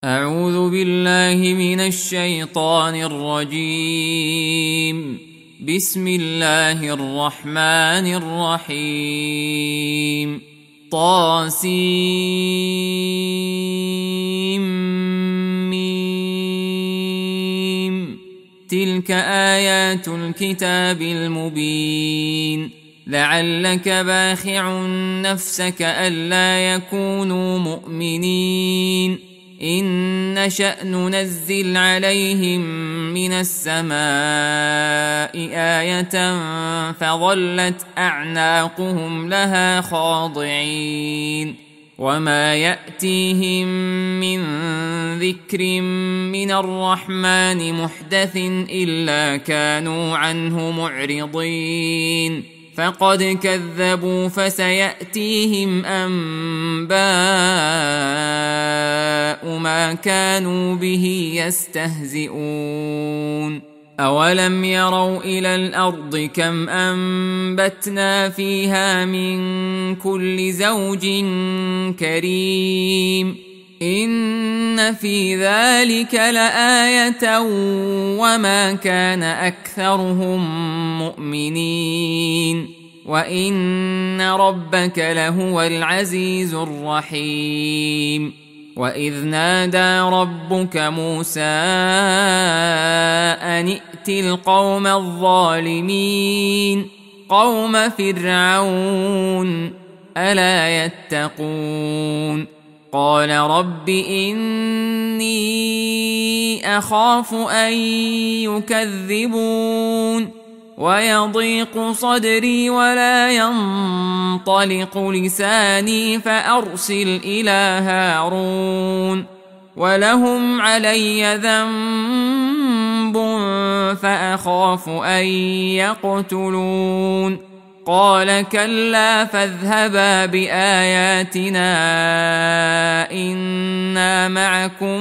أعوذ بالله من الشيطان الرجيم. بسم الله الرحمن الرحيم. طاسيم. تلك آيات الكتاب المبين. لعلك باخع نفسك ألا يكونوا مؤمنين إن نشأ ننزل عليهم من السماء آية فظلت أعناقهم لها خاضعين وما يأتيهم من ذكر من الرحمن محدث إلا كانوا عنه معرضين فقد كذبوا فسيأتيهم أنباء ما كانوا به يستهزئون أولم يروا إلى الأرض كم أنبتنا فيها من كل زوج كريم إن في ذلك لآية وما كان أكثرهم مؤمنين وإن ربك لهو العزيز الرحيم وإذ نادى ربك موسى أن ائت القوم الظالمين قوم فرعون ألا يتقون قال رب إني أخاف أن يكذبون ويضيق صدري ولا ينطلق لساني فأرسل إلى هارون ولهم علي ذنب فأخاف أن يقتلون قال كلا فاذهبا بآياتنا إنا معكم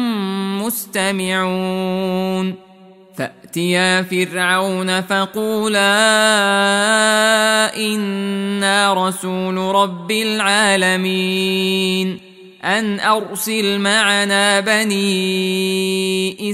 مستمعون فأتيا فرعون فقولا إنا رسول رب العالمين أن أرسل معنا بني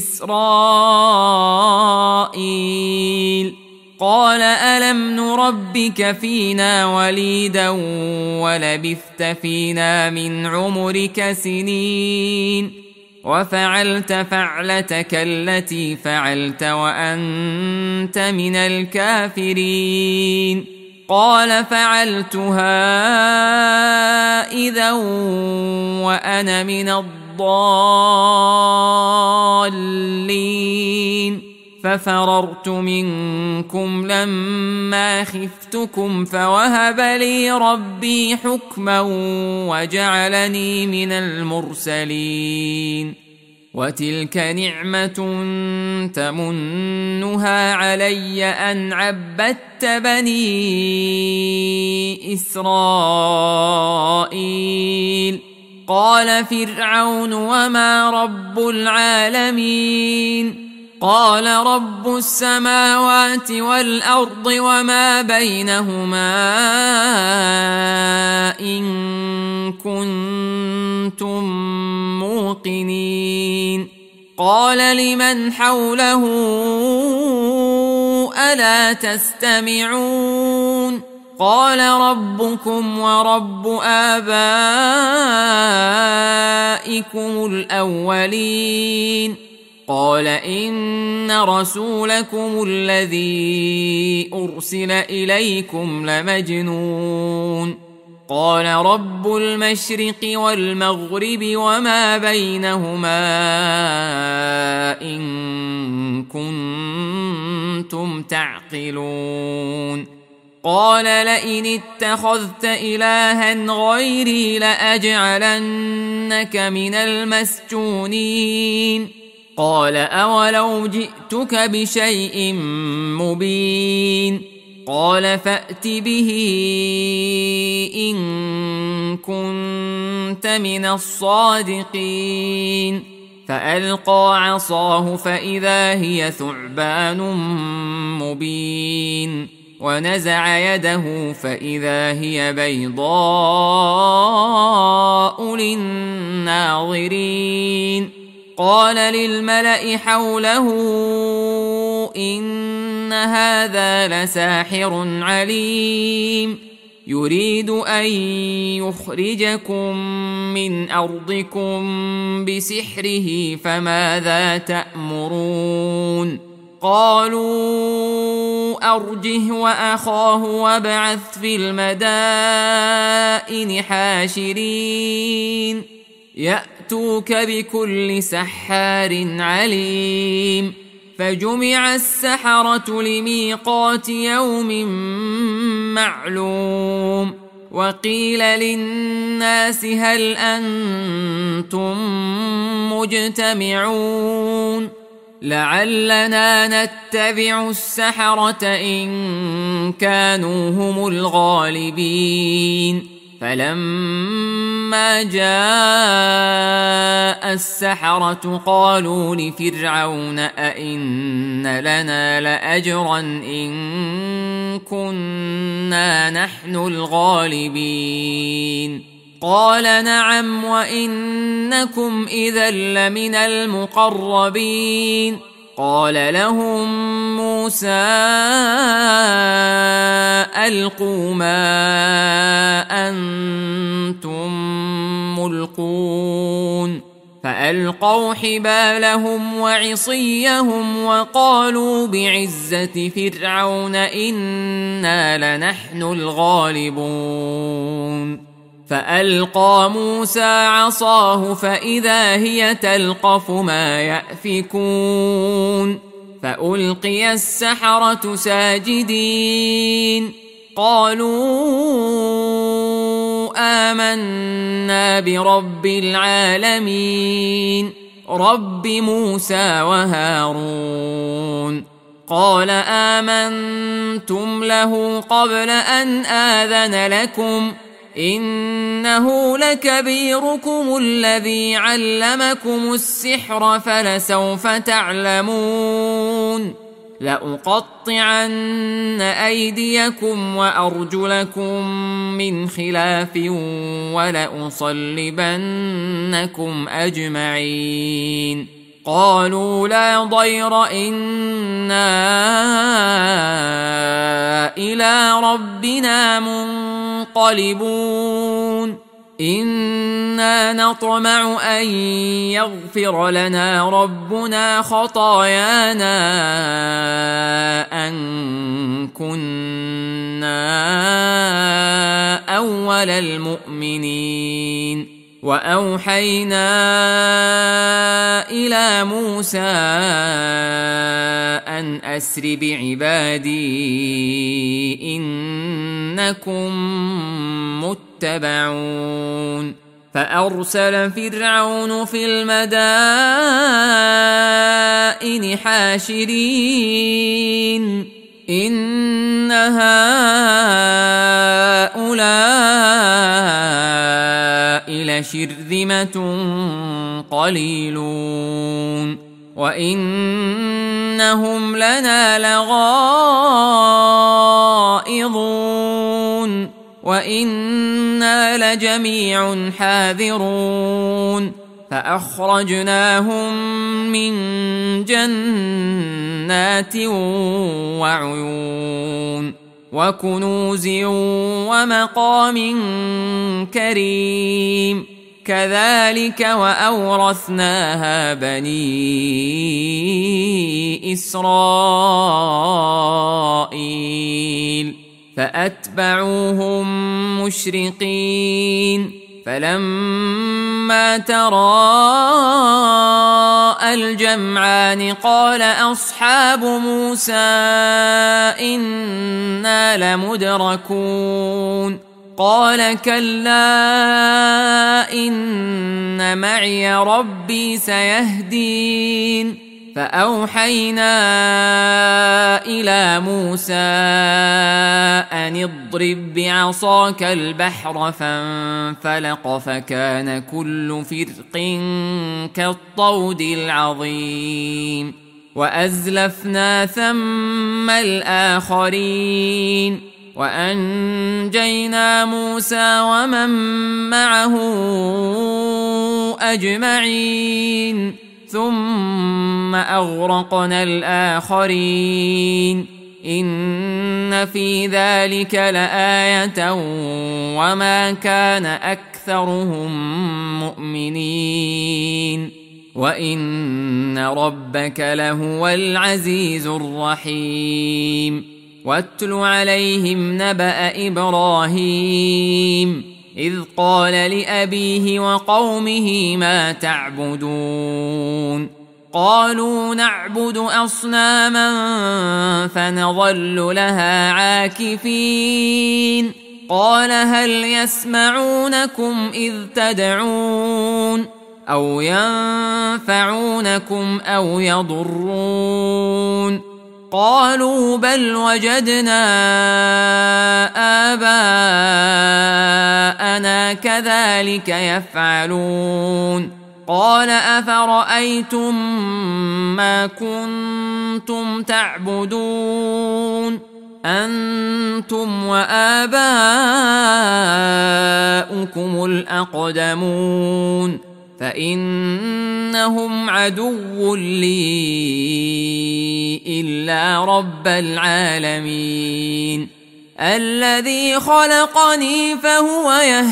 إسرائيل قال ألم نربك فينا وليدا ولبثت فينا من عمرك سنين وفعلت فعلتك التي فعلت وأنت من الكافرين قال فعلتها إذا وأنا من الضالين ففررت منكم لما خفتكم فوهب لي ربي حكما وجعلني من المرسلين وتلك نعمة تمنها علي أن عبدت بني إسرائيل قال فرعون وما رب العالمين قال رب السماوات والأرض وما بينهما إن كنتم موقنين قال لمن حوله ألا تستمعون قال ربكم ورب آبائكم الأولين قال إن رسولكم الذي أرسل إليكم لمجنون قال رب المشرق والمغرب وما بينهما إن كنتم تعقلون قال لئن اتخذت إلها غيري لأجعلنك من المسجونين قال أولو جئتك بشيء مبين قال فأت به إن كنت من الصادقين فألقى عصاه فإذا هي ثعبان مبين ونزع يده فإذا هي بيضاء للناظرين قال للملأ حوله إن هذا لساحر عليم يريد أن يخرجكم من أرضكم بسحره فماذا تأمرون قالوا أرجه وأخاه وابعث في المدائن حاشرين يأتوك بكل سحار عليم فجمع السحرة لميقات يوم معلوم وقيل للناس هل أنتم مجتمعون لعلنا نتبع السحرة إن كانوا هم الغالبين فلما جاء السحرة قالوا لفرعون أئن لنا لأجرا إن كنا نحن الغالبين قال نعم وإنكم إذا لمن المقربين قال لهم موسى ألقوا ما أنتم ملقون فألقوا حبالهم وعصيهم وقالوا بعزة فرعون إنا لنحن الغالبون فألقى موسى عصاه فإذا هي تلقف ما يأفكون فألقي السحرة ساجدين قالوا آمنا برب العالمين رب موسى وهارون قال آمنتم له قبل أن آذن لكم إنه لكبيركم الذي علمكم السحر فلسوف تعلمون لأقطعن أيديكم وأرجلكم من خلاف ولأصلبنكم أجمعين قالوا لا ضير إنا إلى ربنا منقلبون إنا نطمع أن يغفر لنا ربنا خطايانا أن كنا أول المؤمنين وأوحينا إلى موسى أن أسر بعبادي إنكم متبعون فأرسل فرعون في المدائن حاشرين إن هؤلاء لشرذمة قليلون وإنهم لنا لغائظون وإنا لجميع حاذرون فأخرجناهم من جنات وعيون وكنوز ومقام كريم كذلك وأورثناها بني إسرائيل فأتبعوهم مشرقين فلما تراءى الجمعان قال أصحاب موسى إنا لمدركون قال كلا إن معي ربي سيهدين فأوحينا إلى موسى أن اضرب بعصاك البحر فانفلق فكان كل فرق كالطود العظيم وأزلفنا ثم الآخرين وأنجينا موسى ومن معه أجمعين ثم أغرقنا الآخرين إن في ذلك لآية وما كان أكثرهم مؤمنين وإن ربك لهو العزيز الرحيم واتل عليهم نبأ إبراهيم إذ قال لأبيه وقومه ما تعبدون قالوا نعبد أصناما فنظل لها عاكفين قال هل يسمعونكم إذ تدعون أو ينفعونكم أو يضرون قالوا بل وجدنا آباءنا كذلك يفعلون قال أفرأيتم ما كنتم تعبدون أنتم وآباؤكم الأقدمون فإنهم عدو لي إلا رب العالمين الذي خلقني فهو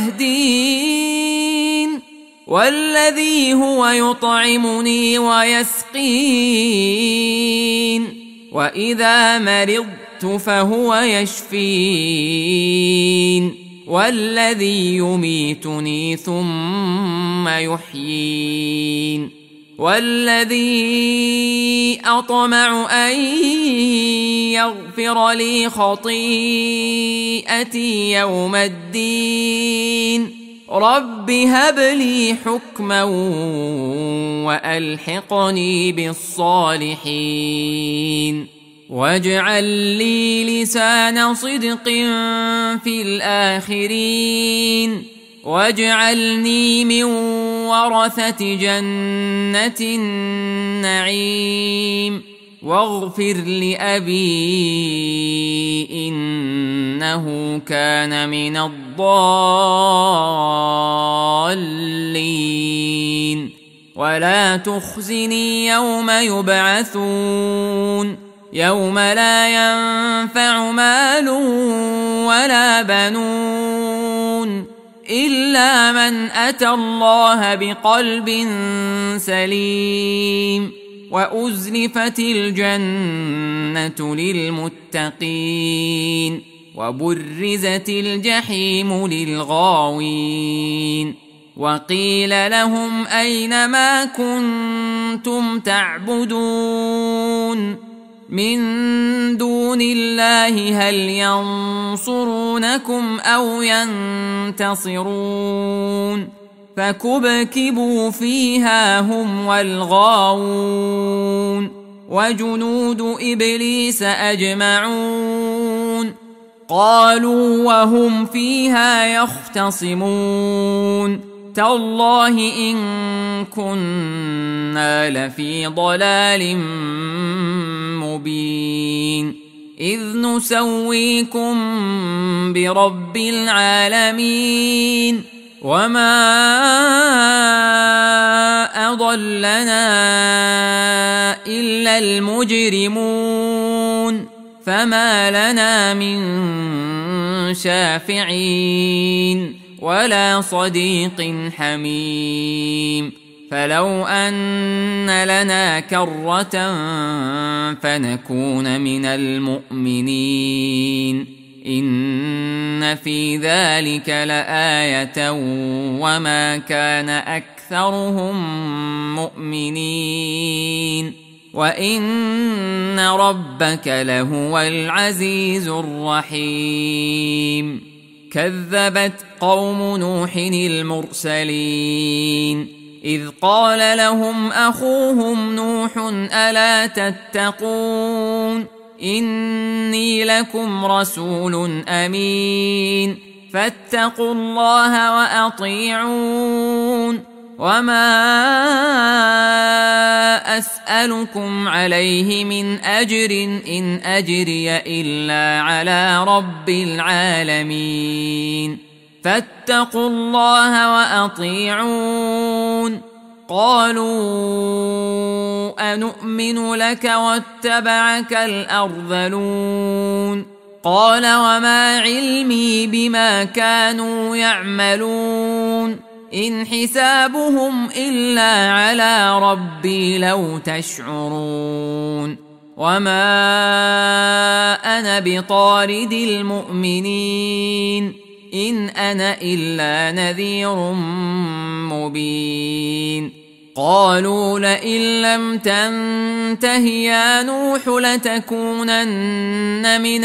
يهدين والذي هو يطعمني ويسقين وإذا مرضت فهو يشفين والذي يميتني ثم يحيين والذي أطمع أن يغفر لي خطيئتي يوم الدين رب هب لي حكما وألحقني بالصالحين واجعل لي لسان صدق في الآخرين واجعلني من ورثة جنة النعيم واغفر لأبي إنه كان من الضالين ولا تخزني يوم يبعثون يوم لا ينفع مال ولا بنون إلا من أتى الله بقلب سليم وأزلفت الجنة للمتقين وبرزت الجحيم للغاوين وقيل لهم أين ما كنتم تعبدون من دون الله هل ينصرونكم أو ينتصرون فكبكبوا فيها هم والغاوون وجنود إبليس أجمعون قالوا وهم فيها يختصمون تالله إن كنا لفي ضلال مبين إذ نسويكم برب العالمين وما أضلنا إلا المجرمون فما لنا من شافعين ولا صديق حميم فلو أن لنا كرة فنكون من المؤمنين إن في ذلك لآية وما كان أكثرهم مؤمنين وإن ربك لهو العزيز الرحيم كذبت قوم نوح المرسلين إذ قال لهم أخوهم نوح ألا تتقون إني لكم رسول أمين فاتقوا الله وأطيعون وما أسألكم عليه من أجر إن أجري إلا على رب العالمين فاتقوا الله وأطيعون قالوا أنؤمن لك واتبعك الأرذلون قال وما علمي بما كانوا يعملون إن حسابهم إلا على ربي لو تشعرون وما أنا بطارد المؤمنين إن أنا إلا نذير مبين قالوا لئن لم تنته يا نوح لتكونن من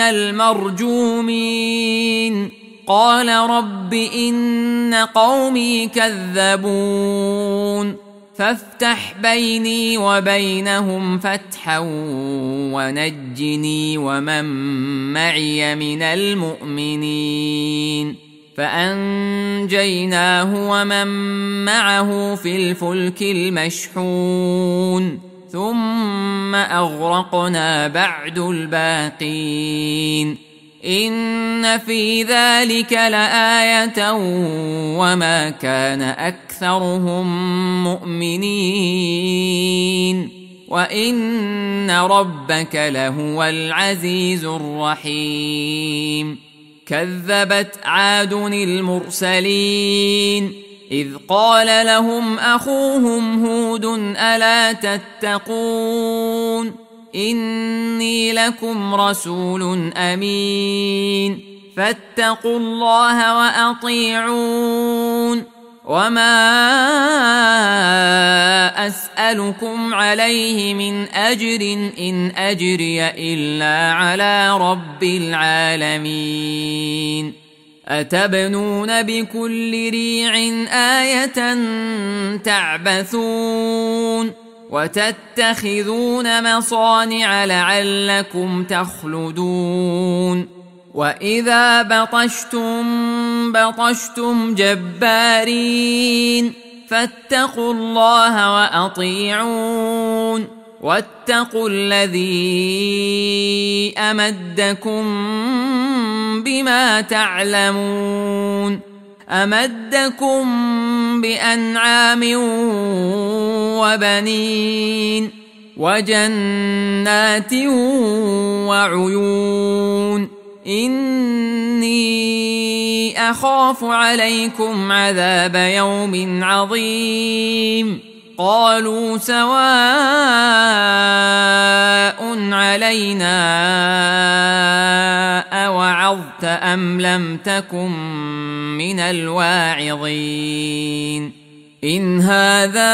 المرجومين قال رب إن قومي كذبون فافتح بيني وبينهم فتحا ونجني ومن معي من المؤمنين فأنجيناه ومن معه في الفلك المشحون ثم أغرقنا بعد الباقين إن في ذلك لآية وما كان أكثرهم مؤمنين وإن ربك لهو العزيز الرحيم كذبت عاد المرسلين إذ قال لهم أخوهم هود ألا تتقون إني لكم رسول أمين فاتقوا الله وأطيعون وما أسألكم عليه من أجر إن أجري إلا على رب العالمين أتبنون بكل ريع آية تعبثون وتتخذون مصانع لعلكم تخلدون وإذا بطشتم جبارين فاتقوا الله وأطيعون واتقوا الذي أمدكم بما تعلمون أمدكم بأنعام وبنين وجنات وعيون إني أخاف عليكم عذاب يوم عظيم قالوا سواء علينا أوعظت أم لم تكن من الواعظين إن هذا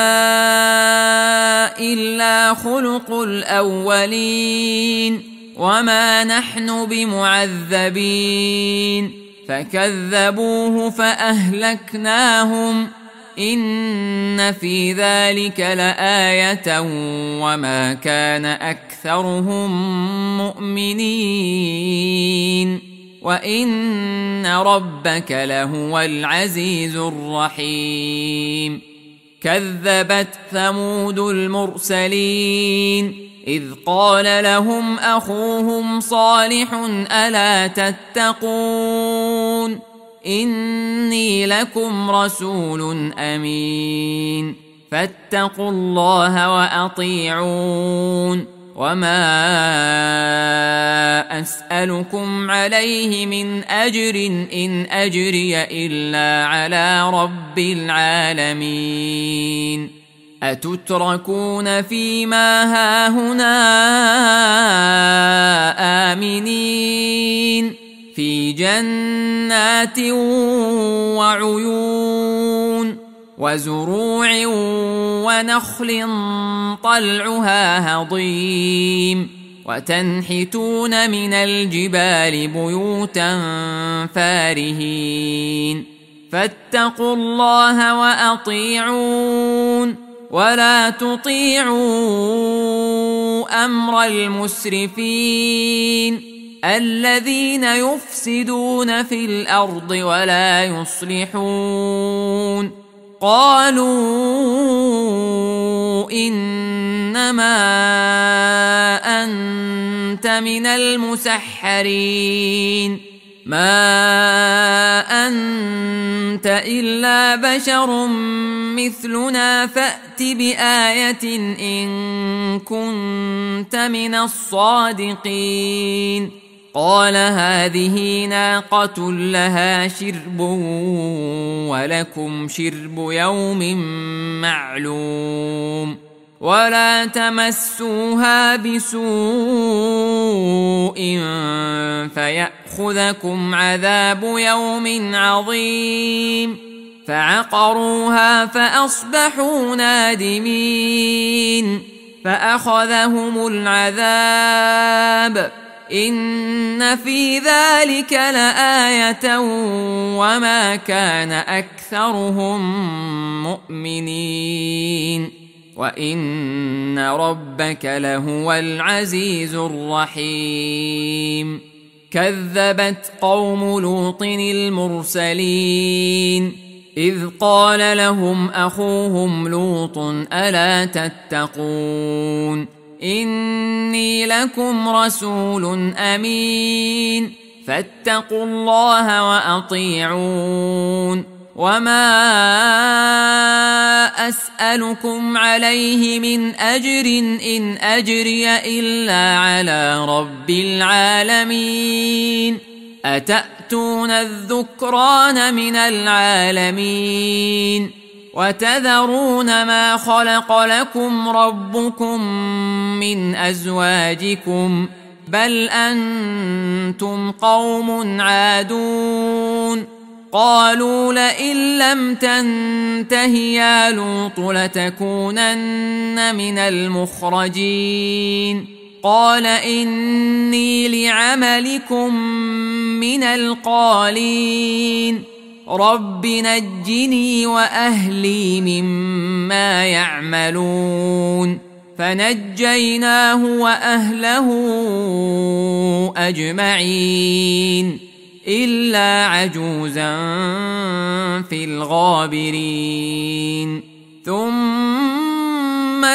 إلا خلق الأولين وما نحن بمعذبين فكذبوه فأهلكناهم إن في ذلك لآية وما كان أكثرهم مؤمنين وإن ربك لهو العزيز الرحيم كذبت ثمود المرسلين إذ قال لهم أخوهم صالح ألا تتقون إني لكم رسول أمين فاتقوا الله وأطيعون وما أسألكم عليه من أجر إن أجري إلا على رب العالمين أتتركون فيما هاهنا آمنين في جنات وعيون وزروع ونخل طلعها هضيم وتنحتون من الجبال بيوتا فارهين فاتقوا الله وأطيعون ولا تطيعوا أمر المسرفين الذين يفسدون في الأرض ولا يصلحون قالوا إن إنما أنت من المسحرين ما أنت إلا بشر مثلنا فأت بآية إن كنت من الصادقين قال هذه ناقة لها شرب ولكم شرب يوم معلوم ولا تمسوها بسوء فيأخذكم عذاب يوم عظيم فعقروها فأصبحوا نادمين فأخذهم العذاب إن في ذلك لآية وما كان أكثرهم مؤمنين وإن ربك لهو العزيز الرحيم كذبت قوم لوط المرسلين إذ قال لهم أخوهم لوط ألا تتقون إني لكم رسول أمين فاتقوا الله وأطيعون وما أسألكم عليه من أجر إن أجري إلا على رب العالمين أتأتون الذكران من العالمين وتذرون ما خلق لكم ربكم من أزواجكم بل أنتم قوم عادون قالوا لئن لم تنته يا لوط لتكونن من المخرجين قال إني لعملكم من القالين رب نجني وأهلي مما يعملون فنجيناه وأهله أجمعين إلا عجوزا في الغابرين ثم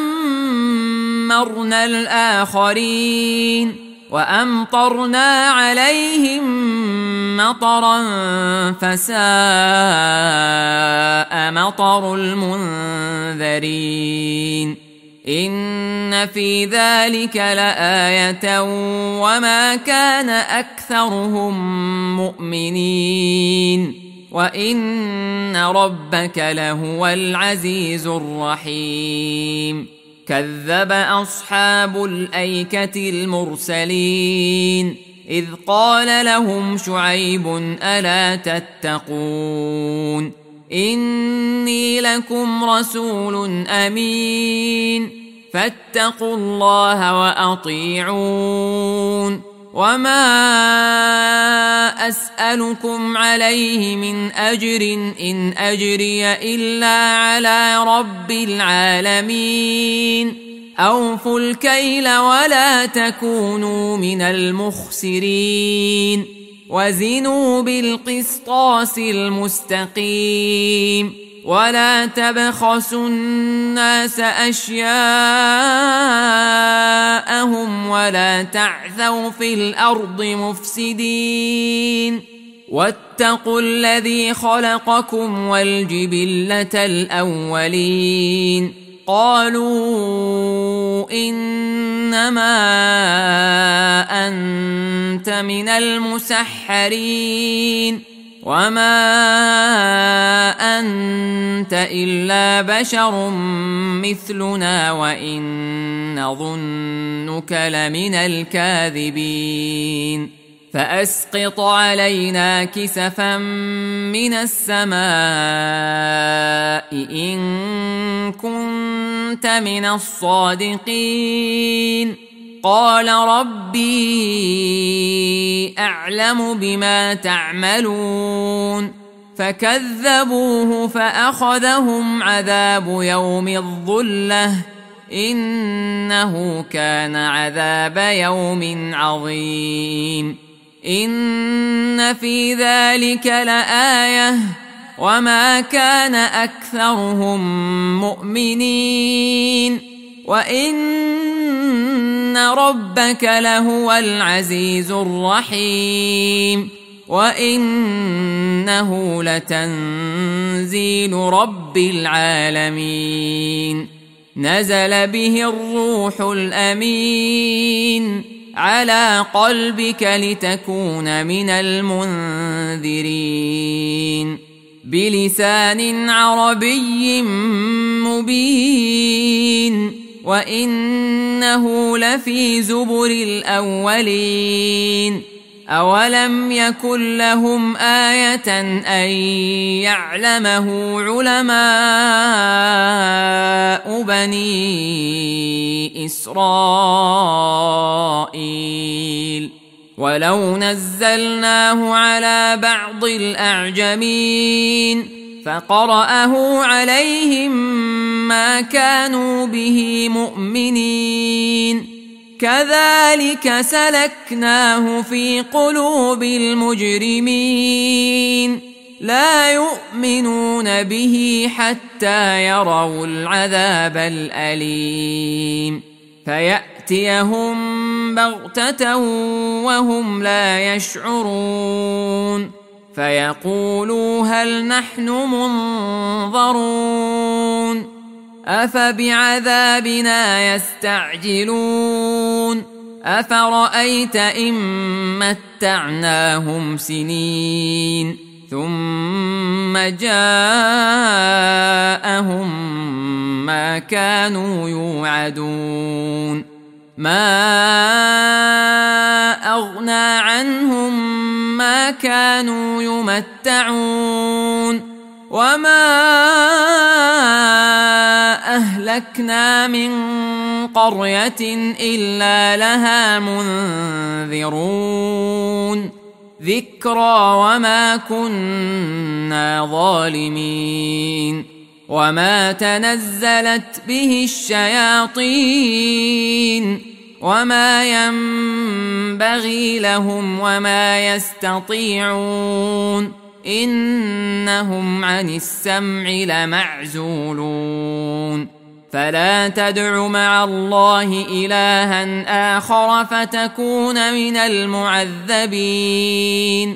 دمرنا الآخرين وأمطرنا عليهم مطرا فساء مطر المنذرين إن في ذلك لآية وما كان أكثرهم مؤمنين وإن ربك لهو العزيز الرحيم كذب أصحاب الأيكة المرسلين إذ قال لهم شعيب ألا تتقون إني لكم رسول أمين فاتقوا الله وأطيعون وما أسألكم عليه من أجر إن أجري إلا على رب العالمين أوفوا الكيل ولا تكونوا من المخسرين وزنوا بالقسطاس المستقيم ولا تبخسوا الناس أشياءهم ولا تعثوا في الأرض مفسدين واتقوا الذي خلقكم والجبلة الأولين قالوا إنما أنت من المسحرين وما أنت إلا بشر مثلنا وإن نظنك لمن الكاذبين فأسقط علينا كسفا من السماء إن كنت من الصادقين قال ربي أعلم بما تعملون فكذبوه فأخذهم عذاب يوم الظلة إنه كان عذاب يوم عظيم إن في ذلك لآية وما كان أكثرهم مؤمنين وإن ربك لهو العزيز الرحيم وإنه لتنزيل رب العالمين نزل به الروح الأمين على قلبك لتكون من المنذرين بلسان عربي مبين وإنه لفي زبر الأولين أولم يكن لهم آية أن يعلمه علماء بني إسرائيل ولو نزلناه على بعض الأعجمين فقرأه عليهم ما كانوا به مؤمنين كذلك سلكناه في قلوب المجرمين لا يؤمنون به حتى يروا العذاب الأليم فيأتيهم بغتة وهم لا يشعرون فيقولوا هل نحن منظرون أفبعذابنا يستعجلون أفرأيت إن متعناهم سنين ثم جاءهم ما كانوا يوعدون ما أغنى عنهم ما كانوا يمتعون وما أهلكنا من قرية إلا لها منذرون ذكرى وما كنا ظالمين وما تنزلت به الشياطين وما ينبغي لهم وما يستطيعون إنهم عن السمع لمعزولون فلا تدع مع الله إلها آخر فتكون من المعذبين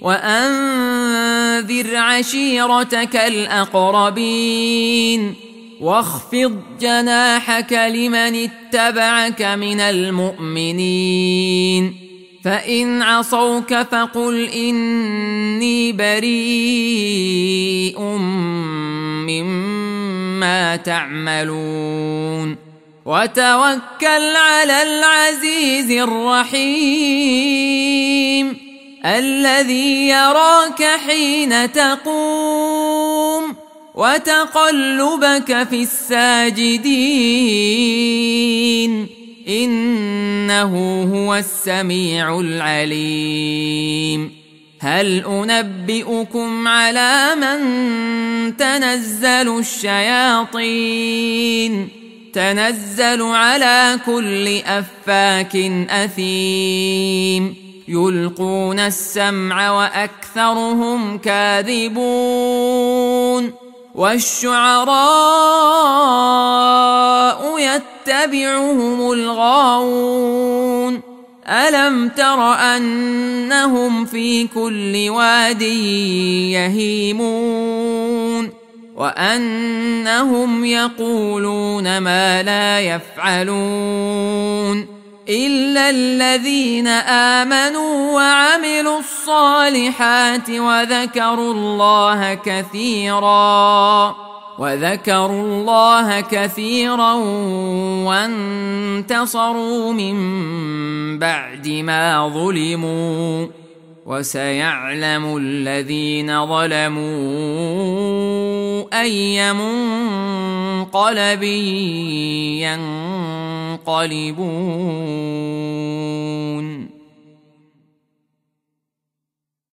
وأنذر عشيرتك الأقربين واخفض جناحك لمن اتبعك من المؤمنين فإن عصوك فقل إني بريء مما تعملون وتوكل على العزيز الرحيم الذي يراك حين تقوم وتقلبك في الساجدين إنه هو السميع العليم هل أنبئكم على من تنزل الشياطين تنزل على كل أفاك أثيم يلقون السمع وأكثرهم كاذبون والشعراء يتبعهم الغاوون ألم تر أنهم في كل واد يهيمون وأنهم يقولون ما لا يفعلون إلا الذين آمنوا وعملوا الصالحات وذكروا الله كثيرا وانتصروا من بعد ما ظلموا وسيعلم الذين ظلموا أي منقلب ينقلبون